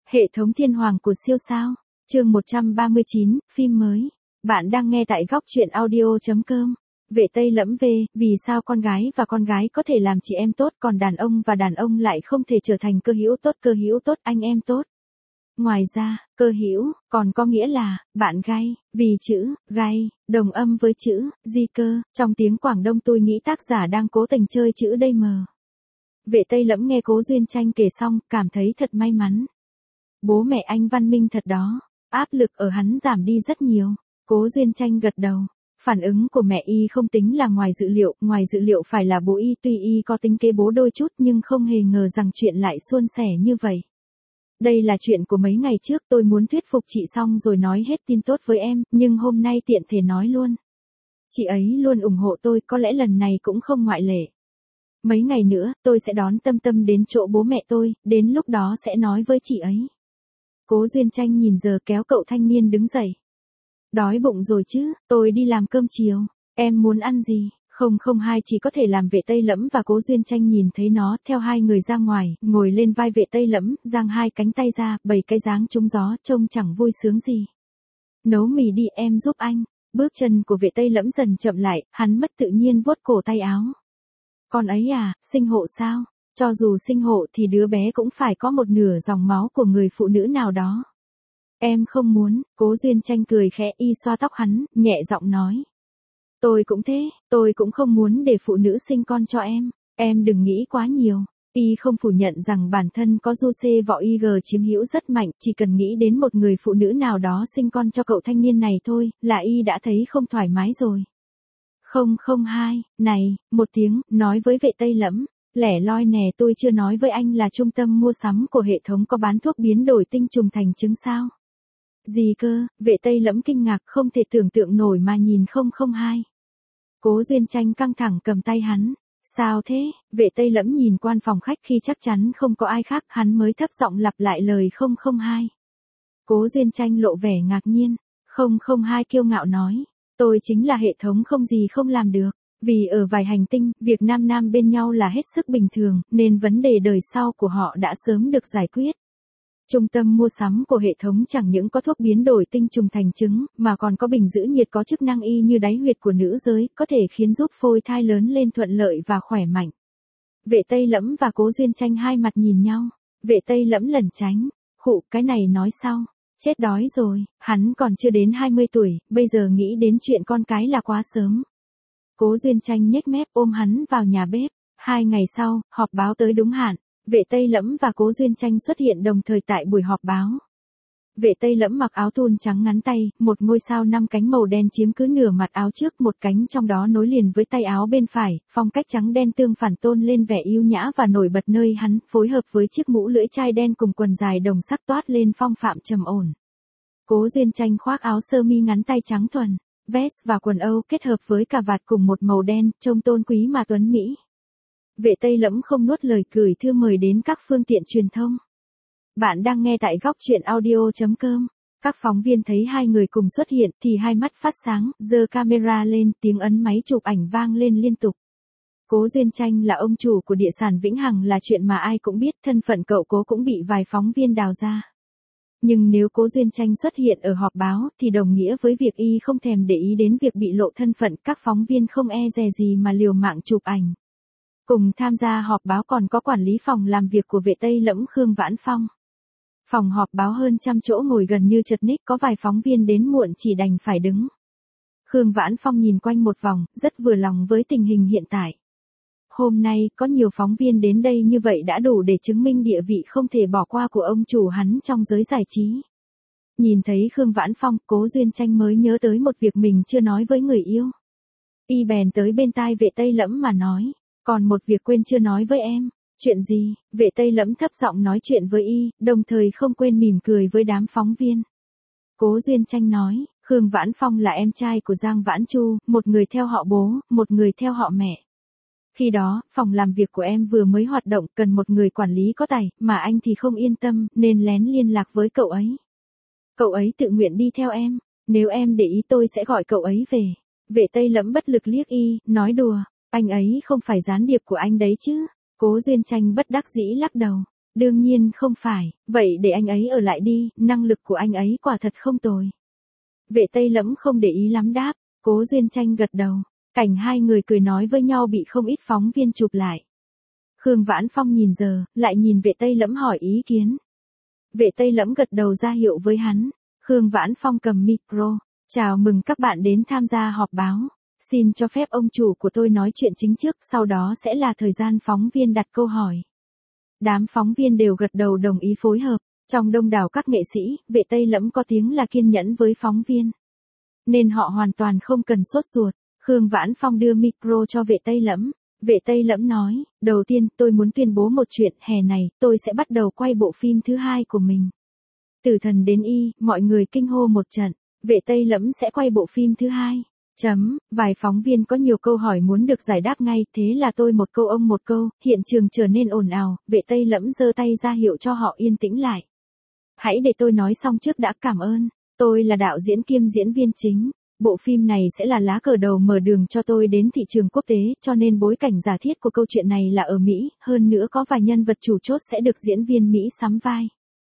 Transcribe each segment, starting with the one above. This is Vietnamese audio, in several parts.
Hệ thống thiên hoàng của siêu sao. Chương 139, phim mới. Bạn đang nghe tại góc truyện audio.com. Vệ Tây Lẫm về, vì sao con gái và con gái có thể làm chị em tốt, còn đàn ông và đàn ông lại không thể trở thành cơ hữu tốt, anh em tốt. Ngoài ra, cơ hữu còn có nghĩa là bạn gay, vì chữ gay đồng âm với chữ di cơ. Trong tiếng Quảng Đông tôi nghĩ tác giả đang cố tình chơi chữ đây mờ. Vệ Tây Lẫm nghe Cố Duyên Tranh kể xong, cảm thấy thật may mắn. Bố mẹ anh văn minh thật đó, áp lực ở hắn giảm đi rất nhiều. Cố Duyên Tranh gật đầu. Phản ứng của mẹ y không tính là ngoài dự liệu phải là bố y, tuy y có tính kế bố đôi chút nhưng không hề ngờ rằng chuyện lại suôn sẻ như vậy. Đây là chuyện của mấy ngày trước, tôi muốn thuyết phục chị xong rồi nói hết tin tốt với em, nhưng hôm nay tiện thể nói luôn. Chị ấy luôn ủng hộ tôi, có lẽ lần này cũng không ngoại lệ. Mấy ngày nữa, tôi sẽ đón Tâm Tâm đến chỗ bố mẹ tôi, đến lúc đó sẽ nói với chị ấy. Cố Duyên Tranh nhìn giờ kéo cậu thanh niên đứng dậy. Đói bụng rồi chứ, tôi đi làm cơm chiều, em muốn ăn gì? Không hai chỉ có thể làm Vệ Tây Lẫm và Cố Duyên Tranh nhìn thấy nó, theo hai người ra ngoài, ngồi lên vai Vệ Tây Lẫm, giang hai cánh tay ra, bày cái dáng trúng gió, trông chẳng vui sướng gì. Nấu mì đi, em giúp anh. Bước chân của Vệ Tây Lẫm dần chậm lại, hắn mất tự nhiên vuốt cổ tay áo. Con ấy à, sinh hộ sao? Cho dù sinh hộ thì đứa bé cũng phải có một nửa dòng máu của người phụ nữ nào đó. Em không muốn. Cố Duyên Tranh cười khẽ, y xoa tóc hắn, nhẹ giọng nói. Tôi cũng thế, tôi cũng không muốn để phụ nữ sinh con cho em đừng nghĩ quá nhiều. Y không phủ nhận rằng bản thân có du xê võ IG chiếm hữu rất mạnh, chỉ cần nghĩ đến một người phụ nữ nào đó sinh con cho cậu thanh niên này thôi, là y đã thấy không thoải mái rồi. Không hai, này, một tiếng, nói với Vệ Tây Lẫm, lẻ loi nè, tôi chưa nói với anh là trung tâm mua sắm của hệ thống có bán thuốc biến đổi tinh trùng thành trứng sao? Gì cơ? Vệ Tây Lẫm kinh ngạc không thể tưởng tượng nổi mà nhìn 002. Cố Duyên Tranh căng thẳng cầm tay hắn. Sao thế? Vệ Tây Lẫm nhìn quan phòng khách khi chắc chắn không có ai khác, hắn mới thấp giọng lặp lại lời 002. Cố Duyên Tranh lộ vẻ ngạc nhiên. 002 kiêu ngạo nói. Tôi chính là hệ thống không gì không làm được. Vì ở vài hành tinh, việc nam bên nhau là hết sức bình thường, nên vấn đề đời sau của họ đã sớm được giải quyết. Trung tâm mua sắm của hệ thống chẳng những có thuốc biến đổi tinh trùng thành trứng, mà còn có bình giữ nhiệt có chức năng y như đáy huyệt của nữ giới, có thể khiến giúp phôi thai lớn lên thuận lợi và khỏe mạnh. Vệ Tây Lẫm và Cố Duyên Tranh hai mặt nhìn nhau. Vệ Tây Lẫm lẩn tránh. Khụ, cái này nói sau. Chết đói rồi, hắn còn chưa đến 20 tuổi, bây giờ nghĩ đến chuyện con cái là quá sớm. Cố Duyên Tranh nhếch mép ôm hắn vào nhà bếp. 2 ngày sau, họp báo tới đúng hạn. Vệ Tây Lẫm và Cố Duyên Tranh xuất hiện đồng thời tại buổi họp báo. Vệ Tây Lẫm mặc áo thun trắng ngắn tay, một ngôi sao 5 cánh màu đen chiếm cứ nửa mặt áo trước, một cánh trong đó nối liền với tay áo bên phải, phong cách trắng đen tương phản tôn lên vẻ yêu nhã và nổi bật nơi hắn, phối hợp với chiếc mũ lưỡi chai đen cùng quần dài đồng sắc toát lên phong phạm trầm ổn. Cố Duyên Tranh khoác áo sơ mi ngắn tay trắng thuần, vest và quần âu kết hợp với cà vạt cùng một màu đen, trông tôn quý mà tuấn mỹ. Vệ Tây Lẫm không nuốt lời cười thư mời đến các phương tiện truyền thông. Bạn đang nghe tại góc truyện audio.com. Các phóng viên thấy hai người cùng xuất hiện thì hai mắt phát sáng, giơ camera lên, tiếng ấn máy chụp ảnh vang lên liên tục. Cố Duyên Tranh là ông chủ của địa sản Vĩnh Hằng là chuyện mà ai cũng biết, thân phận cậu Cố cũng bị vài phóng viên đào ra. Nhưng nếu Cố Duyên Tranh xuất hiện ở họp báo thì đồng nghĩa với việc y không thèm để ý đến việc bị lộ thân phận, các phóng viên không e dè gì mà liều mạng chụp ảnh. Cùng tham gia họp báo còn có quản lý phòng làm việc của Vệ Tây Lẫm Khương Vãn Phong. Phòng họp báo hơn 100 chỗ ngồi gần như chật ních, có vài phóng viên đến muộn chỉ đành phải đứng. Khương Vãn Phong nhìn quanh một vòng, rất vừa lòng với tình hình hiện tại. Hôm nay, có nhiều phóng viên đến đây như vậy đã đủ để chứng minh địa vị không thể bỏ qua của ông chủ hắn trong giới giải trí. Nhìn thấy Khương Vãn Phong, Cố Duyên Tranh mới nhớ tới một việc mình chưa nói với người yêu. Y bèn tới bên tai Vệ Tây Lẫm mà nói. Còn một việc quên chưa nói với em. Chuyện gì? Vệ Tây Lẫm thấp giọng nói chuyện với y, đồng thời không quên mỉm cười với đám phóng viên. Cố Duyên Tranh nói, Khương Vãn Phong là em trai của Giang Vãn Chu, một người theo họ bố, một người theo họ mẹ. Khi đó, phòng làm việc của em vừa mới hoạt động, cần một người quản lý có tài, mà anh thì không yên tâm, nên lén liên lạc với cậu ấy. Cậu ấy tự nguyện đi theo em, nếu em để ý tôi sẽ gọi cậu ấy về. Vệ Tây Lẫm bất lực liếc y, nói đùa. Anh ấy không phải gián điệp của anh đấy chứ. Cố Duyên Tranh bất đắc dĩ lắc đầu. Đương nhiên không phải, vậy để anh ấy ở lại đi, năng lực của anh ấy quả thật không tồi. Vệ Tây Lẫm không để ý lắm đáp, Cố Duyên Tranh gật đầu. Cảnh hai người cười nói với nhau bị không ít phóng viên chụp lại. Khương Vãn Phong nhìn giờ, lại nhìn Vệ Tây Lẫm hỏi ý kiến. Vệ Tây Lẫm gật đầu ra hiệu với hắn. Khương Vãn Phong cầm micro. Chào mừng các bạn đến tham gia họp báo. Xin cho phép ông chủ của tôi nói chuyện chính trước, sau đó sẽ là thời gian phóng viên đặt câu hỏi. Đám phóng viên đều gật đầu đồng ý phối hợp. Trong đông đảo các nghệ sĩ, Vệ Tây Lẫm có tiếng là kiên nhẫn với phóng viên. Nên họ hoàn toàn không cần sốt ruột. Khương Vãn Phong đưa micro cho Vệ Tây Lẫm. Vệ Tây Lẫm nói, đầu tiên tôi muốn tuyên bố một chuyện, hè này, tôi sẽ bắt đầu quay bộ phim thứ 2 của mình. Từ thần đến y, mọi người kinh hô một trận. Vệ Tây Lẫm sẽ quay bộ phim thứ 2. Vài phóng viên có nhiều câu hỏi muốn được giải đáp ngay, thế là tôi một câu ông một câu, hiện trường trở nên ồn ào, Vệ Tây Lẫm giơ tay ra hiệu cho họ yên tĩnh lại. Hãy để tôi nói xong trước đã, cảm ơn. Tôi là đạo diễn kiêm diễn viên chính. Bộ phim này sẽ là lá cờ đầu mở đường cho tôi đến thị trường quốc tế, cho nên bối cảnh giả thiết của câu chuyện này là ở Mỹ, hơn nữa có vài nhân vật chủ chốt sẽ được diễn viên Mỹ sắm vai.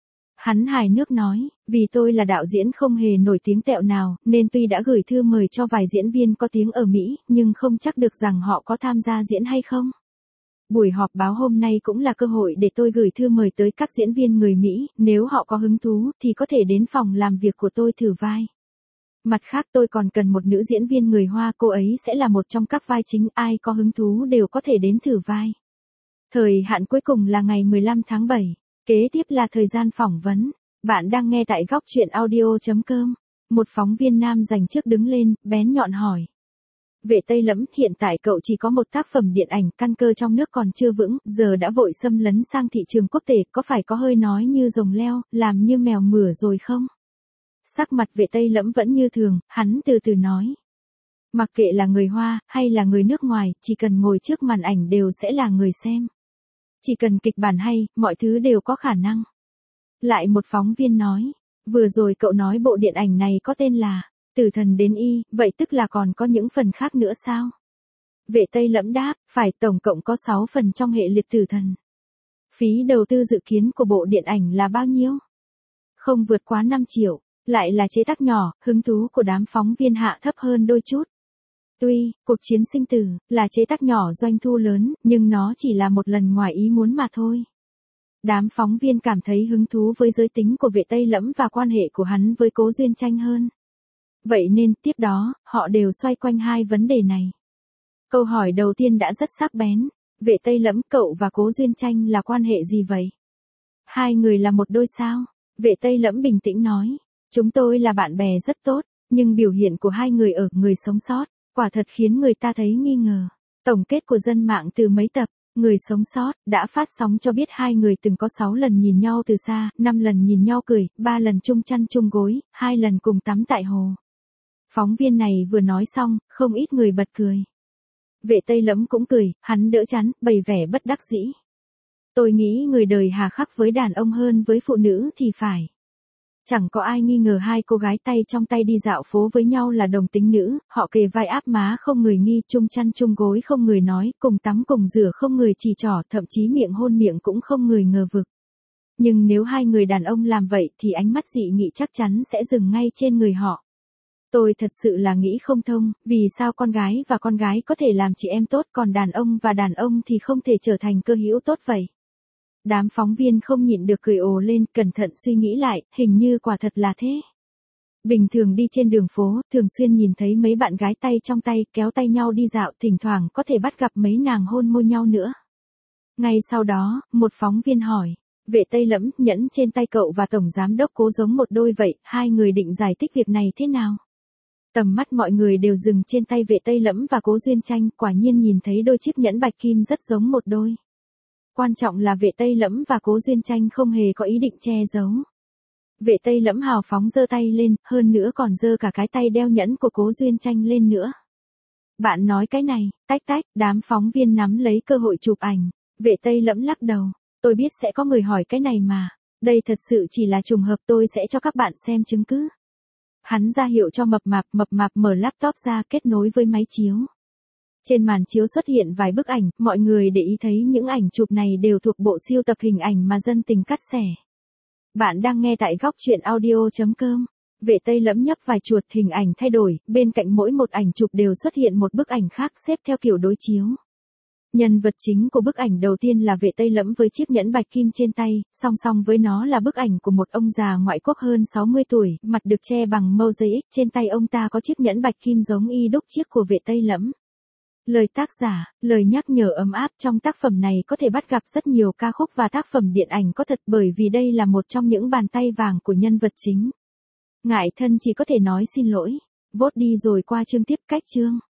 Hắn hài nước nói, vì tôi là đạo diễn không hề nổi tiếng tẹo nào, nên tuy đã gửi thư mời cho vài diễn viên có tiếng ở Mỹ, nhưng không chắc được rằng họ có tham gia diễn hay không. Buổi họp báo hôm nay cũng là cơ hội để tôi gửi thư mời tới các diễn viên người Mỹ, nếu họ có hứng thú thì có thể đến phòng làm việc của tôi thử vai. Mặt khác tôi còn cần một nữ diễn viên người Hoa, cô ấy sẽ là một trong các vai chính, ai có hứng thú đều có thể đến thử vai. Thời hạn cuối cùng là ngày 15 tháng 7, kế tiếp là thời gian phỏng vấn. Bạn đang nghe tại góc truyện audio.com. Một phóng viên nam giành trước đứng lên, bén nhọn hỏi. Vệ Tây Lẫm, hiện tại cậu chỉ có một tác phẩm điện ảnh, căn cơ trong nước còn chưa vững, giờ đã vội xâm lấn sang thị trường quốc tế, có phải có hơi nói như rồng leo, làm như mèo mửa rồi không? Sắc mặt Vệ Tây Lẫm vẫn như thường, hắn từ từ nói. Mặc kệ là người Hoa, hay là người nước ngoài, chỉ cần ngồi trước màn ảnh đều sẽ là người xem. Chỉ cần kịch bản hay, mọi thứ đều có khả năng. Lại một phóng viên nói, vừa rồi cậu nói bộ điện ảnh này có tên là Từ thần đến y, vậy tức là còn có những phần khác nữa sao? Vệ Tây Lẫm đáp, phải, tổng cộng có 6 phần trong hệ liệt Tử thần. Phí đầu tư dự kiến của bộ điện ảnh là bao nhiêu? Không vượt quá 5 triệu. Lại là chế tác nhỏ, hứng thú của đám phóng viên hạ thấp hơn đôi chút. Tuy, cuộc chiến sinh tử, là chế tác nhỏ doanh thu lớn, nhưng nó chỉ là một lần ngoài ý muốn mà thôi. Đám phóng viên cảm thấy hứng thú với giới tính của Vệ Tây Lẫm và quan hệ của hắn với Cố Duyên Tranh hơn. Vậy nên, tiếp đó, họ đều xoay quanh hai vấn đề này. Câu hỏi đầu tiên đã rất sắc bén. Vệ Tây Lẫm, cậu và Cố Duyên Tranh là quan hệ gì vậy? Hai người là một đôi sao? Vệ Tây Lẫm bình tĩnh nói. Chúng tôi là bạn bè rất tốt, nhưng biểu hiện của hai người ở Người Sống Sót, quả thật khiến người ta thấy nghi ngờ. Tổng kết của dân mạng từ mấy tập, Người Sống Sót, đã phát sóng cho biết hai người từng có 6 lần nhìn nhau từ xa, 5 lần nhìn nhau cười, 3 lần chung chăn chung gối, 2 lần cùng tắm tại hồ. Phóng viên này vừa nói xong, không ít người bật cười. Vệ Tây Lẫm cũng cười, hắn đỡ chán, bày vẻ bất đắc dĩ. Tôi nghĩ người đời hà khắc với đàn ông hơn với phụ nữ thì phải. Chẳng có ai nghi ngờ hai cô gái tay trong tay đi dạo phố với nhau là đồng tính nữ, họ kề vai áp má không người nghi, chung chăn chung gối không người nói, cùng tắm cùng rửa không người chỉ trỏ, thậm chí miệng hôn miệng cũng không người ngờ vực. Nhưng nếu hai người đàn ông làm vậy thì ánh mắt dị nghị chắc chắn sẽ dừng ngay trên người họ. Tôi thật sự là nghĩ không thông, vì sao con gái và con gái có thể làm chị em tốt, còn đàn ông và đàn ông thì không thể trở thành cơ hữu tốt vậy. Đám phóng viên không nhịn được cười ồ lên, cẩn thận suy nghĩ lại, hình như quả thật là thế. Bình thường đi trên đường phố, thường xuyên nhìn thấy mấy bạn gái tay trong tay, kéo tay nhau đi dạo, thỉnh thoảng có thể bắt gặp mấy nàng hôn môi nhau nữa. Ngay sau đó, một phóng viên hỏi, Vệ Tây Lẫm, nhẫn trên tay cậu và Tổng Giám đốc Cố giống một đôi vậy, hai người định giải thích việc này thế nào? Tầm mắt mọi người đều dừng trên tay Vệ Tây Lẫm và Cố Duyên Tranh, quả nhiên nhìn thấy đôi chiếc nhẫn bạch kim rất giống một đôi. Quan trọng là Vệ Tây Lẫm và Cố Duyên Tranh không hề có ý định che giấu. Vệ Tây Lẫm hào phóng giơ tay lên, hơn nữa còn giơ cả cái tay đeo nhẫn của Cố Duyên Tranh lên nữa. Bạn nói cái này, tách tách, đám phóng viên nắm lấy cơ hội chụp ảnh. Vệ Tây Lẫm lắc đầu, tôi biết sẽ có người hỏi cái này mà. Đây thật sự chỉ là trùng hợp, tôi sẽ cho các bạn xem chứng cứ. Hắn ra hiệu cho mập mạp mở laptop ra kết nối với máy chiếu. Trên màn chiếu xuất hiện vài bức ảnh, mọi người để ý thấy những ảnh chụp này đều thuộc bộ siêu tập hình ảnh mà dân tình cắt xẻ. Bạn đang nghe tại góc truyện audio.com. Vệ Tây lẫm nhấp vài chuột, hình ảnh thay đổi, bên cạnh mỗi một ảnh chụp đều xuất hiện một bức ảnh khác xếp theo kiểu đối chiếu. Nhân vật chính của bức ảnh đầu tiên là Vệ Tây lẫm với chiếc nhẫn bạch kim trên tay, song song với nó là bức ảnh của một ông già ngoại quốc hơn 60 tuổi, mặt được che bằng mosaic, trên tay ông ta có chiếc nhẫn bạch kim giống y đúc chiếc của Vệ Tây lẫm. Lời tác giả, lời nhắc nhở ấm áp trong tác phẩm này có thể bắt gặp rất nhiều ca khúc và tác phẩm điện ảnh có thật bởi vì đây là một trong những bàn tay vàng của nhân vật chính. Ngại thân chỉ có thể nói xin lỗi. Vote đi rồi qua chương tiếp cách chương.